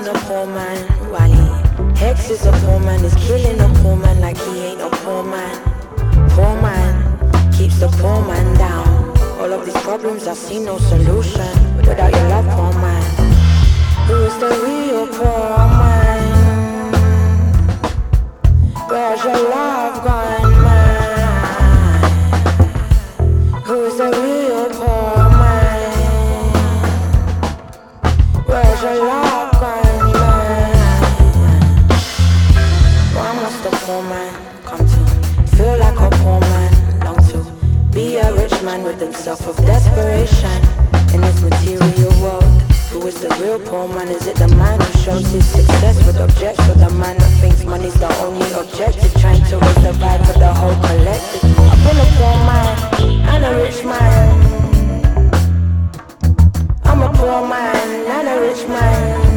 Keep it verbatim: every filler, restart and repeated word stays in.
a poor man, while he Hex is a poor man, is killing a poor man like he ain't a poor man. Poor man keeps the poor man down. All of these problems I see no solution without your love, poor man. Who is the real poor man? Where's your love gone, man? Who is the real poor man? Where's your love gone, man? Why must the poor man come to feel like a poor man? Long to be a rich man with himself of desperation in this material world. Who is the real poor man? Is it the man who shows his success with objects, or the man that thinks money's the only objective, trying to raise the vibe for the whole collective? I've been a poor man and a rich man. I'm a poor man and a rich man.